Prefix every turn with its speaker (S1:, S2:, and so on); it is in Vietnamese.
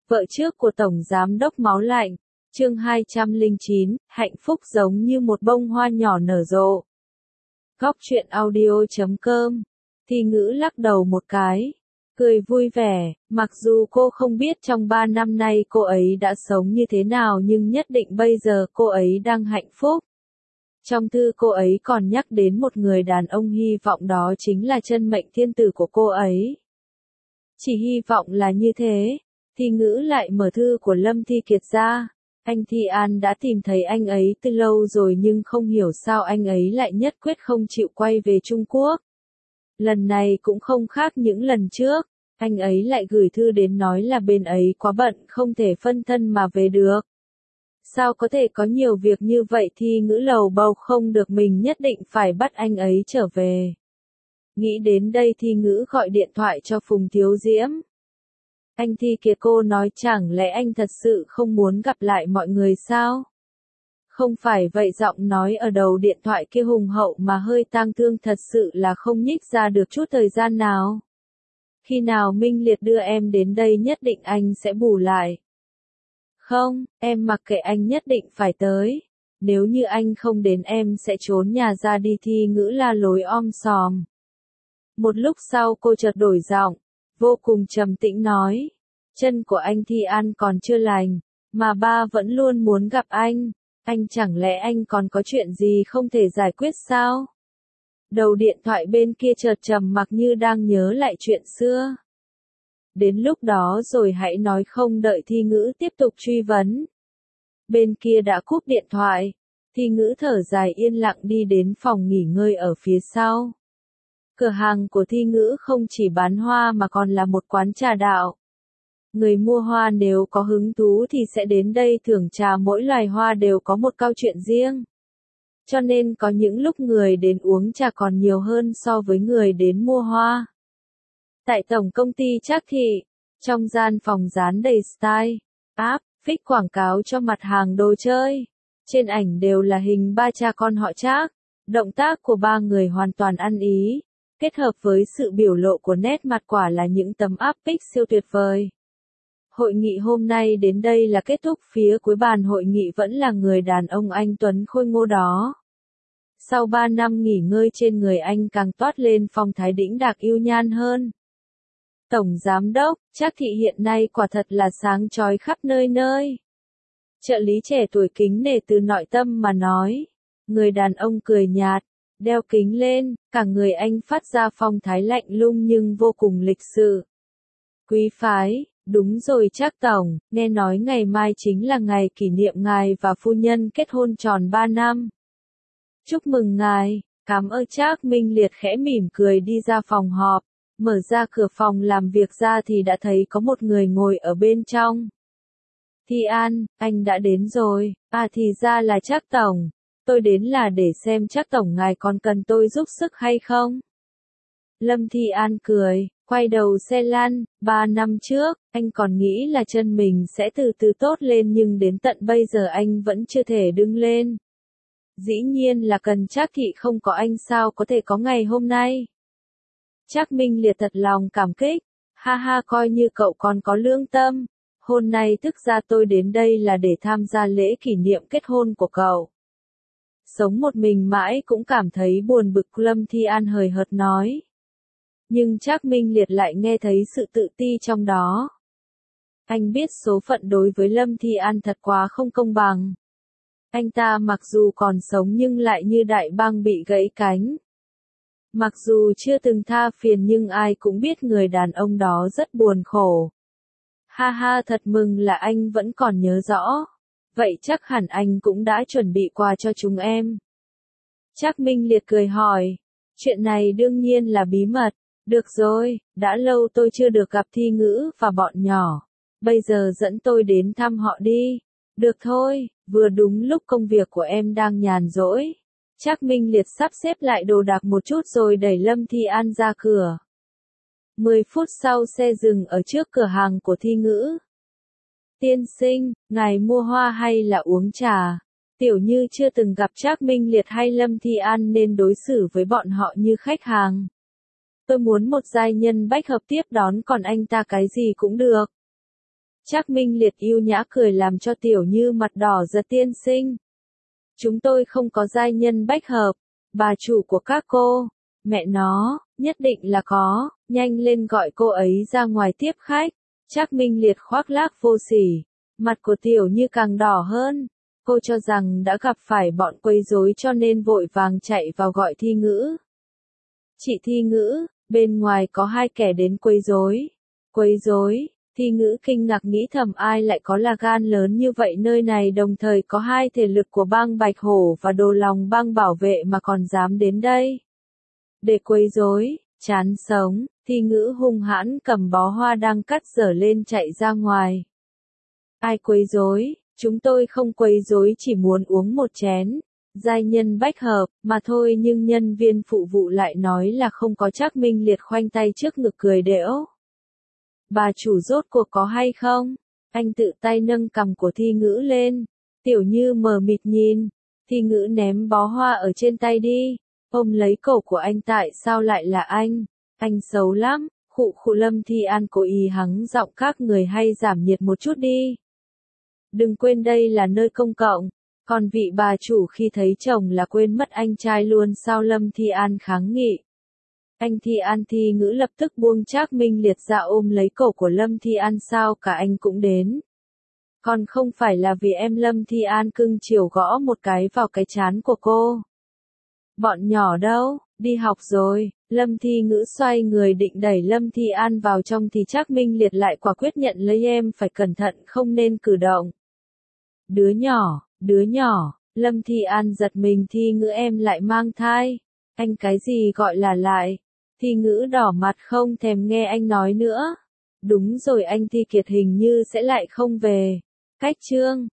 S1: Vợ trước của Tổng Giám đốc Máu Lạnh, chương 209, hạnh phúc giống như một bông hoa nhỏ nở rộ. Góc truyện audio.com, Thi Ngữ lắc đầu một cái, cười vui vẻ, mặc dù cô không biết trong 3 năm nay cô ấy đã sống như thế nào nhưng nhất định bây giờ cô ấy đang hạnh phúc. Trong thư cô ấy còn nhắc đến một người đàn ông hy vọng đó chính là chân mệnh thiên tử của cô ấy. Chỉ hy vọng là như thế. Thi Ngữ lại mở thư của Lâm Thi Kiệt ra. Anh Thi An đã tìm thấy anh ấy từ lâu rồi nhưng không hiểu sao anh ấy lại nhất quyết không chịu quay về Trung Quốc. Lần này cũng không khác những lần trước, anh ấy lại gửi thư đến nói là bên ấy quá bận không thể phân thân mà về được. Sao có thể có nhiều việc như vậy? Thi Ngữ lầu bầu không được, mình nhất định phải bắt anh ấy trở về. Nghĩ đến đây Thi Ngữ gọi điện thoại cho Phùng Thiếu Diễm. Anh Thi Kiệt, cô nói chẳng lẽ anh thật sự không muốn gặp lại mọi người sao? Không phải vậy, giọng nói ở đầu điện thoại kia hùng hậu mà hơi tang thương, thật sự là không nhích ra được chút thời gian nào. Khi nào Minh Liệt đưa em đến đây nhất định anh sẽ bù lại. Không, em mặc kệ, anh nhất định phải tới. Nếu như anh không đến em sẽ trốn nhà ra đi. Thi Ngữ la lối om sòm. Một lúc sau cô chợt đổi giọng, vô cùng trầm tĩnh nói. Chân của anh Thi An còn chưa lành, mà ba vẫn luôn muốn gặp anh chẳng lẽ anh còn có chuyện gì không thể giải quyết sao? Đầu điện thoại bên kia chợt trầm mặc như đang nhớ lại chuyện xưa. Đến lúc đó rồi hãy nói, không đợi Thi Ngữ tiếp tục truy vấn. Bên kia đã cúp điện thoại, Thi Ngữ thở dài yên lặng đi đến phòng nghỉ ngơi ở phía sau. Cửa hàng của Thi Ngữ không chỉ bán hoa mà còn là một quán trà đạo. Người mua hoa nếu có hứng thú thì sẽ đến đây thưởng trà, mỗi loài hoa đều có một câu chuyện riêng. Cho nên có những lúc người đến uống trà còn nhiều hơn so với người đến mua hoa. Tại tổng công ty Trác Thị, trong gian phòng dán đầy style, áp, phích quảng cáo cho mặt hàng đồ chơi. Trên ảnh đều là hình ba cha con họ Trác, động tác của ba người hoàn toàn ăn ý, kết hợp với sự biểu lộ của nét mặt quả là những tấm áp pic siêu tuyệt vời. Hội nghị hôm nay đến đây là kết thúc, phía cuối bàn hội nghị vẫn là người đàn ông anh tuấn khôi ngô đó. Sau 3 năm nghỉ ngơi trên người anh càng toát lên phong thái đĩnh đạc yêu nhan hơn. Tổng Giám đốc, Trác Thị hiện nay quả thật là sáng chói khắp nơi nơi. Trợ lý trẻ tuổi kính nể từ nội tâm mà nói. Người đàn ông cười nhạt, đeo kính lên, cả người anh phát ra phong thái lạnh lùng nhưng vô cùng lịch sự. Quý phái. Đúng rồi Trác Tổng, nghe nói ngày mai chính là ngày kỷ niệm ngài và phu nhân kết hôn tròn 3 năm. Chúc mừng ngài, cảm ơn. Trác Minh Liệt khẽ mỉm cười đi ra phòng họp, mở ra cửa phòng làm việc ra thì đã thấy có một người ngồi ở bên trong. Thi An, anh đã đến rồi, thì ra là Trác Tổng, tôi đến là để xem Trác Tổng ngài còn cần tôi giúp sức hay không? Lâm Thi An cười. Quay đầu xe lăn, 3 năm trước, anh còn nghĩ là chân mình sẽ từ từ tốt lên nhưng đến tận bây giờ anh vẫn chưa thể đứng lên. Dĩ nhiên là cần Trác Thị, không có anh sao có thể có ngày hôm nay. Trác Minh Liệt thật lòng cảm kích, ha ha, coi như cậu còn có lương tâm. Hôm nay thực ra tôi đến đây là để tham gia lễ kỷ niệm kết hôn của cậu. Sống một mình mãi cũng cảm thấy buồn bực, Lâm Thi An hời hợt nói. Nhưng Trác Minh Liệt lại nghe thấy sự tự ti trong đó. Anh biết số phận đối với Lâm Thi An thật quá không công bằng. Anh ta mặc dù còn sống nhưng lại như đại bàng bị gãy cánh. Mặc dù chưa từng tha phiền nhưng ai cũng biết người đàn ông đó rất buồn khổ. Ha ha, thật mừng là anh vẫn còn nhớ rõ. Vậy chắc hẳn anh cũng đã chuẩn bị quà cho chúng em. Trác Minh Liệt cười hỏi. Chuyện này đương nhiên là bí mật. Được rồi, đã lâu tôi chưa được gặp Thi Ngữ và bọn nhỏ. Bây giờ dẫn tôi đến thăm họ đi. Được thôi, vừa đúng lúc công việc của em đang nhàn rỗi. Trác Minh Liệt sắp xếp lại đồ đạc một chút rồi đẩy Lâm Thi An ra cửa. 10 phút sau xe dừng ở trước cửa hàng của Thi Ngữ. Tiên sinh, ngài mua hoa hay là uống trà? Tiểu Như chưa từng gặp Trác Minh Liệt hay Lâm Thi An nên đối xử với bọn họ như khách hàng. Tôi muốn một giai nhân bách hợp tiếp đón, còn anh ta cái gì cũng được. Trác Minh Liệt yêu nhã cười làm cho Tiểu Như mặt đỏ giật. Tiên sinh. Chúng tôi không có giai nhân bách hợp. Bà chủ của các cô. Mẹ nó, nhất định là có, nhanh lên gọi cô ấy ra ngoài tiếp khách. Trác Minh Liệt khoác lác vô sỉ. Mặt của Tiểu Như càng đỏ hơn. Cô cho rằng đã gặp phải bọn quấy rối cho nên vội vàng chạy vào gọi Thi Ngữ. Chị Thi Ngữ, bên ngoài có hai kẻ đến quấy rối. Quấy rối, Thi Ngữ kinh ngạc nghĩ thầm ai lại có là gan lớn như vậy, nơi này đồng thời có hai thể lực của bang Bạch Hổ và Đồ Lòng bang bảo vệ mà còn dám đến đây. Để quấy rối, chán sống, Thi Ngữ hung hãn cầm bó hoa đang cắt dở lên chạy ra ngoài. Ai quấy rối, chúng tôi không quấy rối, chỉ muốn uống một chén. Giai nhân bách hợp, mà thôi, nhưng nhân viên phụ vụ lại nói là không có. Trác Minh Liệt khoanh tay trước ngực cười đễu. Bà chủ rốt cuộc có hay không? Anh tự tay nâng cằm của Thi Ngữ lên. Tiểu Như mờ mịt nhìn. Thi Ngữ ném bó hoa ở trên tay đi. Ôm lấy cổ của anh. Tại sao lại là anh? Anh xấu lắm. Khụ khụ. Lâm Thi An cố ý hắng giọng, các người hay giảm nhiệt một chút đi. Đừng quên đây là nơi công cộng. Còn vị bà chủ khi thấy chồng là quên mất anh trai luôn sao? Lâm Thi An kháng nghị. Anh Thi An. Thi Ngữ lập tức buông Trác Minh Liệt ra ôm lấy cổ của Lâm Thi An. Sao cả anh cũng đến? Còn không phải là vì em. Lâm Thi An cưng chiều gõ một cái vào cái trán của cô. Bọn nhỏ đâu, đi học rồi. Lâm Thi Ngữ xoay người định đẩy Lâm Thi An vào trong thì Trác Minh Liệt lại quả quyết nhận lấy. Em phải cẩn thận, không nên cử động. Đứa nhỏ, Lâm Thi An giật mình. Thi Ngữ em lại mang thai. Anh cái gì gọi là lại? Thi Ngữ đỏ mặt không thèm nghe anh nói nữa. Đúng rồi, anh Thi Kiệt hình như sẽ lại không về. Cách chương